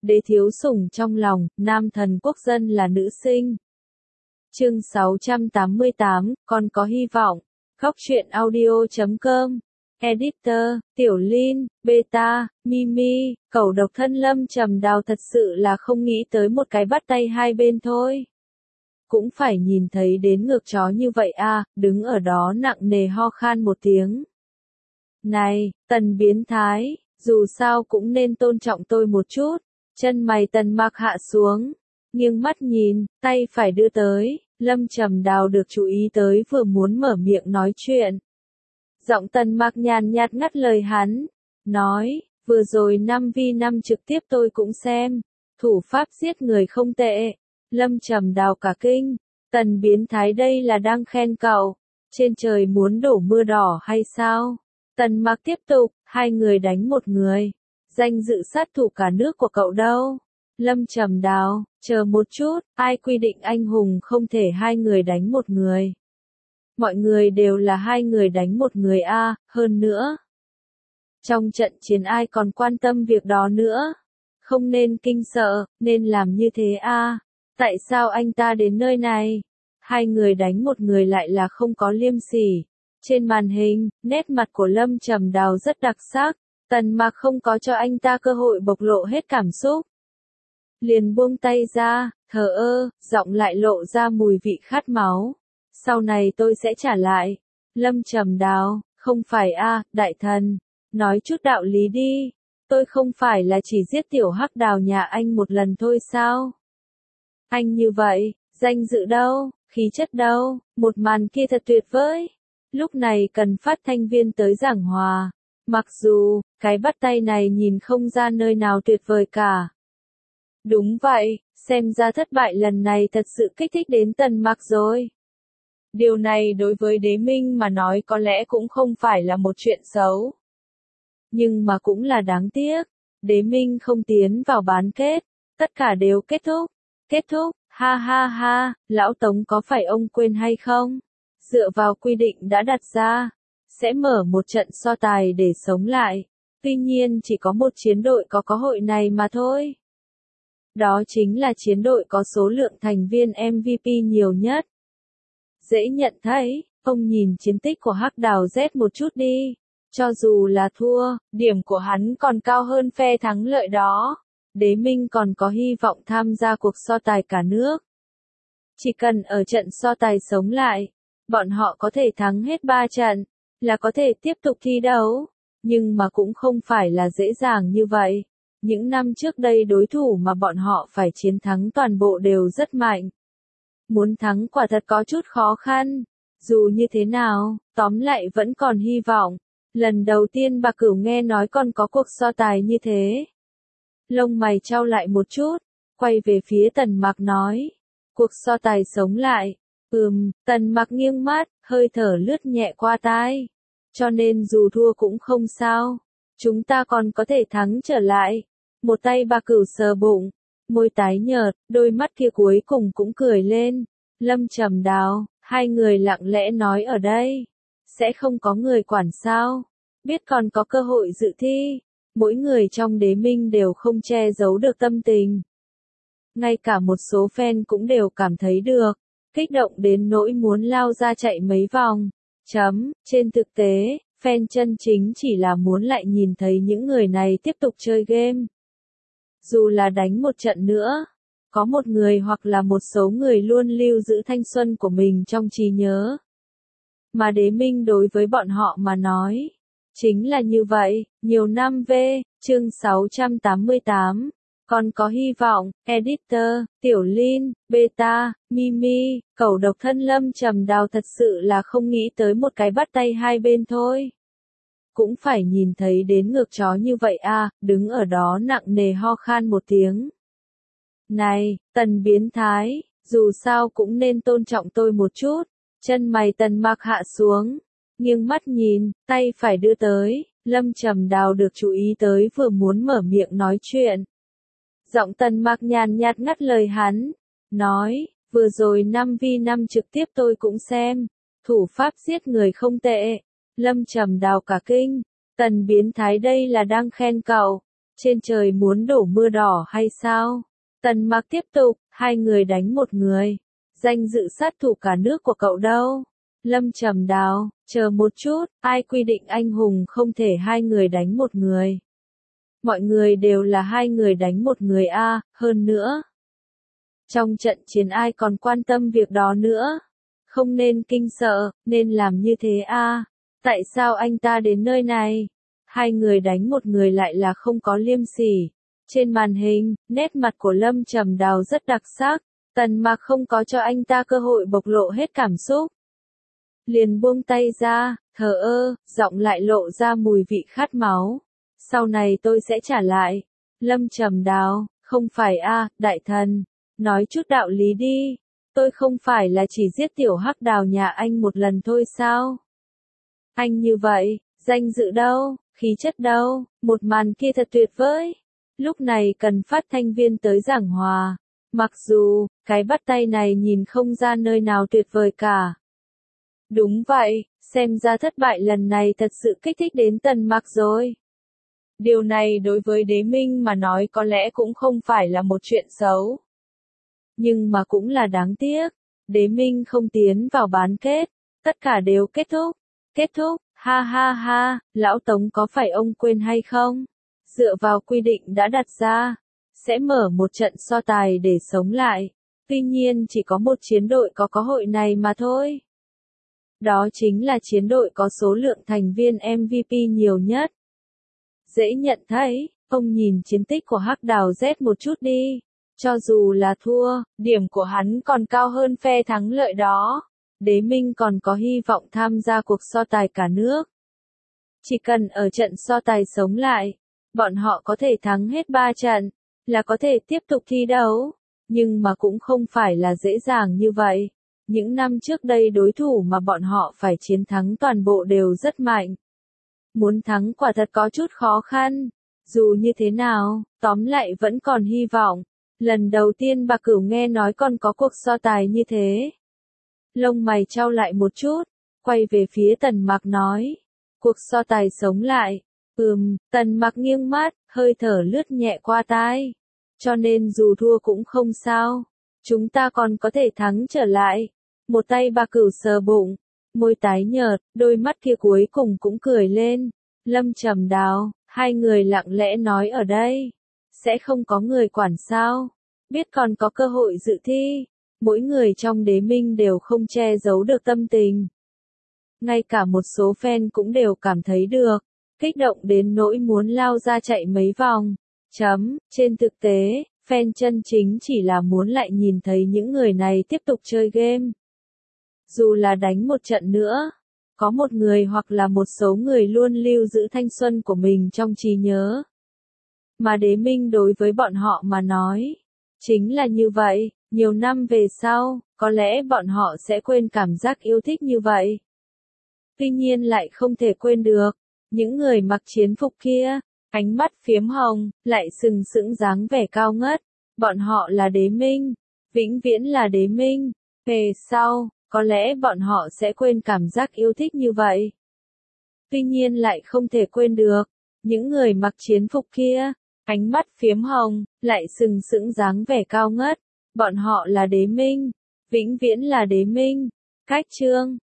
đế thiếu sủng trong lòng, nam thần quốc dân là nữ sinh. Chương 688, còn có hy vọng. Góc truyện audio.com. Editor, Tiểu Linh, Beta, Mimi, cẩu độc thân Lâm Trầm Đào thật sự là không nghĩ tới một cái bắt tay hai bên thôi. Cũng phải nhìn thấy đến ngược chó như vậy à, đứng ở đó nặng nề ho khan một tiếng. Này, Tần biến thái, dù sao cũng nên tôn trọng tôi một chút. Chân mày Tần Mặc hạ xuống, nghiêng mắt nhìn, tay phải đưa tới, Lâm Trầm Đào được chú ý tới vừa muốn mở miệng nói chuyện. Giọng Tần Mặc nhàn nhạt ngắt lời hắn, nói, vừa rồi 5v5 trực tiếp tôi cũng xem, thủ pháp giết người không tệ. Lâm Trầm Đào cả kinh, Tần biến thái đây là đang khen cậu, trên trời muốn đổ mưa đỏ hay sao? Tần Mặc tiếp tục, hai người đánh một người, danh dự sát thủ cả nước của cậu đâu? Lâm Trầm Đào, chờ một chút, ai quy định anh hùng không thể hai người đánh một người? Mọi người đều là hai người đánh một người a, hơn nữa. Trong trận chiến ai còn quan tâm việc đó nữa? Không nên kinh sợ, nên làm như thế a. Tại sao anh ta đến nơi này? Hai người đánh một người lại là không có liêm sỉ. Trên màn hình, nét mặt của Lâm Trầm Đào rất đặc sắc, Tần Mặc không có cho anh ta cơ hội bộc lộ hết cảm xúc. Liền buông tay ra, thờ ơ, giọng lại lộ ra mùi vị khát máu. Sau này tôi sẽ trả lại. Lâm Trầm Đào, không phải a, đại thần, nói chút đạo lý đi. Tôi không phải là chỉ giết tiểu hắc đào nhà anh một lần thôi sao? Anh như vậy, danh dự đâu, khí chất đâu, một màn kia thật tuyệt vời. Lúc này cần phát thanh viên tới giảng hòa. Mặc dù, cái bắt tay này nhìn không ra nơi nào tuyệt vời cả. Đúng vậy, xem ra thất bại lần này thật sự kích thích đến Tần Mặc rồi. Điều này đối với Đế Minh mà nói có lẽ cũng không phải là một chuyện xấu. Nhưng mà cũng là đáng tiếc, Đế Minh không tiến vào bán kết, tất cả đều kết thúc. Kết thúc, ha ha ha, lão Tống có phải ông quên hay không? Dựa vào quy định đã đặt ra, sẽ mở một trận so tài để sống lại. Tuy nhiên chỉ có một chiến đội có cơ hội này mà thôi. Đó chính là chiến đội có số lượng thành viên MVP nhiều nhất. Dễ nhận thấy, ông nhìn chiến tích của Hắc Đào Z một chút đi. Cho dù là thua, điểm của hắn còn cao hơn phe thắng lợi đó. Đế Minh còn có hy vọng tham gia cuộc so tài cả nước. Chỉ cần ở trận so tài sống lại, bọn họ có thể thắng hết 3 trận, là có thể tiếp tục thi đấu. Nhưng mà cũng không phải là dễ dàng như vậy. Những năm trước đây đối thủ mà bọn họ phải chiến thắng toàn bộ đều rất mạnh. Muốn thắng quả thật có chút khó khăn. Dù như thế nào, tóm lại vẫn còn hy vọng. Lần đầu tiên bà Cửu nghe nói còn có cuộc so tài như thế. Lông mày chau lại một chút, quay về phía Tần Mặc nói. Cuộc so tài sống lại. Tần Mặc nghiêng mắt, hơi thở lướt nhẹ qua tai. Cho nên dù thua cũng không sao. Chúng ta còn có thể thắng trở lại. Một tay bà Cửu sờ bụng, môi tái nhợt, đôi mắt kia cuối cùng cũng cười lên. Lâm Trầm Đào, hai người lặng lẽ nói ở đây. Sẽ không có người quản sao. Biết còn có cơ hội dự thi. Mỗi người trong Đế Minh đều không che giấu được tâm tình. Ngay cả một số fan cũng đều cảm thấy được. Kích động đến nỗi muốn lao ra chạy mấy vòng. Trên thực tế, fan chân chính chỉ là muốn lại nhìn thấy những người này tiếp tục chơi game. Dù là đánh một trận nữa, có một người hoặc là một số người luôn lưu giữ thanh xuân của mình trong trí nhớ. Mà Đế Minh đối với bọn họ mà nói, chính là như vậy, nhiều năm về, chương 688, còn có hy vọng, Editor, Tiểu Linh, Beta, Mimi, cẩu độc thân Lâm Trầm Đào thật sự là không nghĩ tới một cái bắt tay hai bên thôi. Cũng phải nhìn thấy đến ngược chó như vậy à, đứng ở đó nặng nề ho khan một tiếng. Này, Tần biến thái, dù sao cũng nên tôn trọng tôi một chút. Chân mày Tần Mặc hạ xuống, nghiêng mắt nhìn, tay phải đưa tới, Lâm Trầm Đào được chú ý tới vừa muốn mở miệng nói chuyện. Giọng Tần Mặc nhàn nhạt ngắt lời hắn, nói, vừa rồi 5v5 trực tiếp tôi cũng xem, thủ pháp giết người không tệ. Lâm Trầm Đào cả kinh, Tần biến thái đây là đang khen cậu, Trên trời muốn đổ mưa đỏ hay sao? Tần Mặc tiếp tục, hai người đánh một người. Danh dự sát thủ cả nước của cậu đâu? Lâm Trầm Đào, chờ một chút, ai quy định anh hùng không thể hai người đánh một người? Mọi người đều là hai người đánh một người a, hơn nữa. Trong trận chiến ai còn quan tâm việc đó nữa? Không nên kinh sợ, nên làm như thế a. Tại sao anh ta đến nơi này? Hai người đánh một người lại là không có liêm sỉ. Trên màn hình, nét mặt của Lâm Trầm Đào rất đặc sắc. Tần Mặc không có cho anh ta cơ hội bộc lộ hết cảm xúc. Liền buông tay ra, thờ ơ, giọng lại lộ ra mùi vị khát máu. Sau này tôi sẽ trả lại. Lâm Trầm Đào, không phải a, đại thần. Nói chút đạo lý đi. Tôi không phải là chỉ giết tiểu hắc đào nhà anh một lần thôi sao? Anh như vậy, danh dự đâu, khí chất đâu, một màn kia thật tuyệt vời. Lúc này cần phát thanh viên tới giảng hòa. Mặc dù, cái bắt tay này nhìn không ra nơi nào tuyệt vời cả. Đúng vậy, xem ra thất bại lần này thật sự kích thích đến Tần Mặc rồi. Điều này đối với Đế Minh mà nói có lẽ cũng không phải là một chuyện xấu. Nhưng mà cũng là đáng tiếc. Đế Minh không tiến vào bán kết. Tất cả đều kết thúc. Kết thúc, ha ha ha, lão Tống có phải ông quên hay không? Dựa vào quy định đã đặt ra, sẽ mở một trận so tài để sống lại. Tuy nhiên chỉ có một chiến đội có cơ hội này mà thôi. Đó chính là chiến đội có số lượng thành viên MVP nhiều nhất. Dễ nhận thấy, ông nhìn chiến tích của Hắc Đào Z một chút đi. Cho dù là thua, điểm của hắn còn cao hơn phe thắng lợi đó. Đế Minh còn có hy vọng tham gia cuộc so tài cả nước. Chỉ cần ở trận so tài sống lại, bọn họ có thể thắng hết 3 trận, là có thể tiếp tục thi đấu. Nhưng mà cũng không phải là dễ dàng như vậy. Những năm trước đây đối thủ mà bọn họ phải chiến thắng toàn bộ đều rất mạnh. Muốn thắng quả thật có chút khó khăn. Dù như thế nào, tóm lại vẫn còn hy vọng. Lần đầu tiên bà Cửu nghe nói còn có cuộc so tài như thế. Lông mày chau lại một chút, quay về phía Tần Mặc nói. Cuộc so tài sống lại. Tần Mặc nghiêng mắt, hơi thở lướt nhẹ qua tai. Cho nên dù thua cũng không sao. Chúng ta còn có thể thắng trở lại. Một tay bà Cửu sờ bụng, môi tái nhợt, đôi mắt kia cuối cùng cũng cười lên. Lâm Trầm Đào, hai người lặng lẽ nói ở đây. Sẽ không có người quản sao? Biết còn có cơ hội dự thi. Mỗi người trong Đế Minh đều không che giấu được tâm tình. Ngay cả một số fan cũng đều cảm thấy được. Kích động đến nỗi muốn lao ra chạy mấy vòng. Trên thực tế, fan chân chính chỉ là muốn lại nhìn thấy những người này tiếp tục chơi game. Dù là đánh một trận nữa, có một người hoặc là một số người luôn lưu giữ thanh xuân của mình trong trí nhớ. Mà Đế Minh đối với bọn họ mà nói, chính là như vậy, nhiều năm về sau, có lẽ bọn họ sẽ quên cảm giác yêu thích như vậy. Tuy nhiên lại không thể quên được, những người mặc chiến phục kia, ánh mắt phiếm hồng, lại sừng sững dáng vẻ cao ngất, bọn họ là Đế Minh, vĩnh viễn là Đế Minh, về sau, có lẽ bọn họ sẽ quên cảm giác yêu thích như vậy. Tuy nhiên lại không thể quên được, những người mặc chiến phục kia, ánh mắt phiếm hồng, lại sừng sững dáng vẻ cao ngất, bọn họ là Đế Minh, vĩnh viễn là Đế Minh. Cách chương